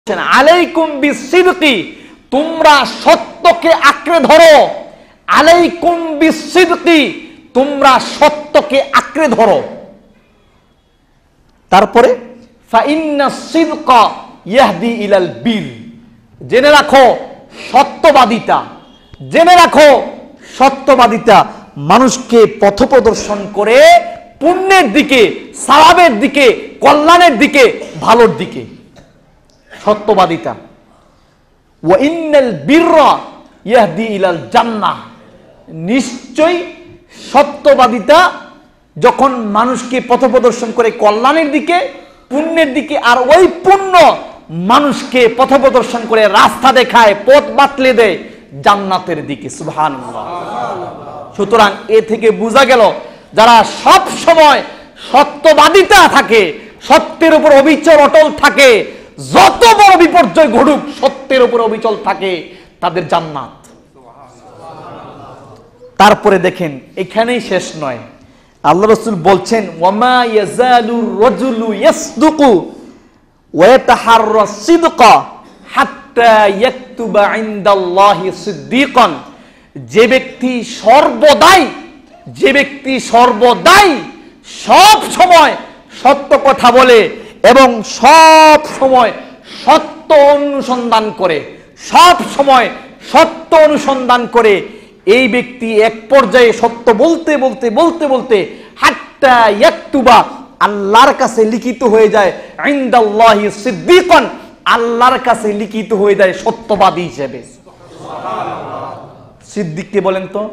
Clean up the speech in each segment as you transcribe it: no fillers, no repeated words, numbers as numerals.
আলাইকুম বিসিদকি, তোমরা সত্যকে আঁকড়ে ধরো। আলাইকুম বিসিদকি, তোমরা সত্যকে আঁকড়ে ধরো। তারপরে ফাইন্নাস সিদকা ইয়াহদি ইলাল বীর, জেনে রাখো সত্যবাদিতা, জেনে রাখো সত্যবাদিতা মানুষকে পথ প্রদর্শন করে পুণ্যের দিকে, সাওয়াবের দিকে, কল্যাণের দিকে, ভালোর দিকে। সত্যবাদিতা। ওয়া ইন্নাল বিররা ইয়াহদি ইলাল জান্নাহ, নিশ্চয়ই সত্যবাদিতা যখন মানুষকে পথ প্রদর্শন করে কল্যাণের দিকে, পুণ্যের দিকে, আর ওই পুণ্য মানুষকে পথ প্রদর্শন করে রাস্তা দেখায়, পথ বাতলে দেয় জান্নাতের দিকে। সুবহানাল্লাহ। সুতরাং এ থেকে বোঝা গেল যারা সব সময় সত্যবাদিতা থাকে, সত্যের উপর অবিচল অটল থাকে, যত বড় বিপর্যয় ঘটুক সত্যের উপর অবিচল থাকে, তাদের জান্নাত। তারপরে দেখেন এখানেই শেষ নয়, আল্লাহ রাসূল বলছেন ওয়ামা ইয়াজালুর রাজুলু ইয়াসদুকু ওয়া ইয়াতাহাররা সিদকা হাত্তা ইয়াকতুবা ইনদাল্লাহি সিদ্দীকান, যে ব্যক্তি সর্বদাই সব সময় সত্য কথা বলে এবং সব সময় সত্য অনুসন্ধান করে, সব সময় সত্য অনুসন্ধান করে, এই ব্যক্তি এক পর্যায়ে সত্য বলতে বলতে বলতে বলতে হাত্তা ইয়াকতুবা, আল্লাহর কাছে লিখিত হয়ে যায়, ইনদাল্লাহি সিদ্দীকান, আল্লাহর কাছে লিখিত হয়ে যায় সত্যবাদী হিসেবে। সিদ্দিক কে বলেন তো?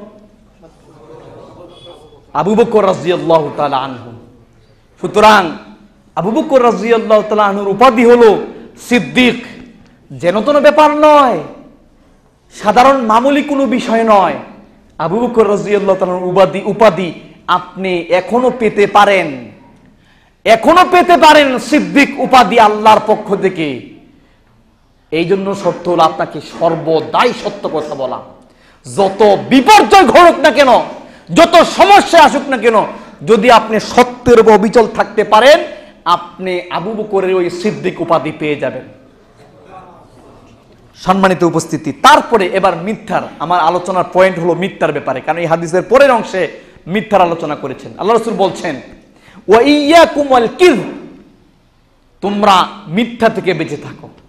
আবু বকর রাদিয়াল্লাহু তাআলা আনহু। সুতরাং আবু বকর রাদিয়াল্লাহু তাআলা আনহুর উপাধি হলো সিদ্দিক। যেন তেন ব্যাপার নয়, সাধারণ মামুলি কোনো বিষয় নয়। আবু বকর রাদিয়াল্লাহু তাআলার উপাধি আপনি এখনো পেতে পারেন, এখনো পেতে পারেন সিদ্দিক উপাধি আল্লাহর পক্ষ থেকে। এই জন্য সত্য হলো আপনাকে সর্বদাই সত্য কথা বলা। যত বিপর্যয় ঘটুক না কেন, যত সমস্যা আসুক না কেন, যদি আপনি সত্যের উপর অবিচল থাকতে পারেন, আপনি আবু বকরের ওই সিদ্দিক উপাধি পেয়ে যাবেন। সম্মানিত উপস্থিতি, তারপরে এবার মিথ্যার, আমার আলোচনার পয়েন্ট হলো মিথ্যার ব্যাপারে, কারণ এই হাদিসের পরের অংশে মিথ্যার আলোচনা করেছেন। আল্লাহ রাসূল বলছেন ওয়া ইয়্যাকুম ওয়াল কিযব, তোমরা মিথ্যা থেকে বেঁচে থাকো।